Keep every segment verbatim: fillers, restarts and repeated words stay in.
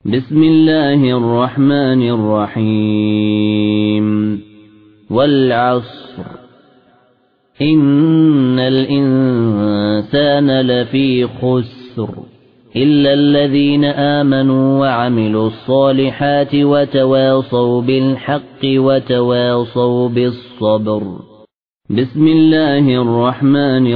بسم الله الرحمن الرحيم والعصر إن الإنسان لفي خسر إلا الذين آمنوا وعملوا الصالحات وتواصوا بالحق وتواصوا بالصبر. بسم الله الرحمن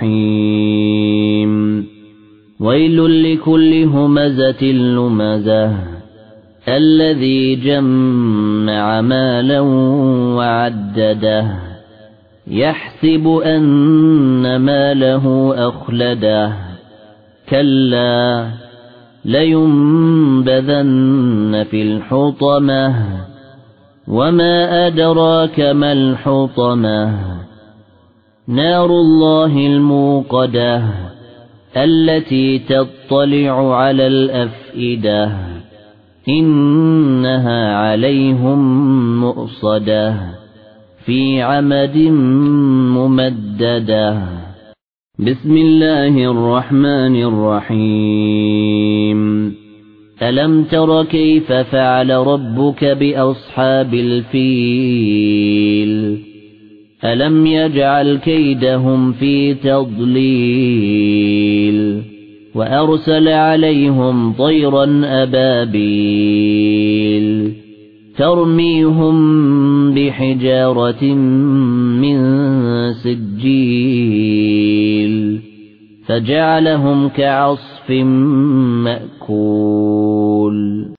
الرحيم ويل لكل همزة لمزة الذي جمع مالا وعدده يحسب أن ماله أخلده كلا لينبذن في الحطمة وما أدراك ما الحطمة نار الله الموقدة التي تطلع على الأفئدة إنها عليهم مؤصدة في عمد ممددة. بسم الله الرحمن الرحيم ألم تر كيف فعل ربك بأصحاب الفيل ألم يجعل كيدهم في تضليل وأرسل عليهم طيرا أبابيل ترميهم بحجارة من سجيل فجعلهم كعصف مأكول.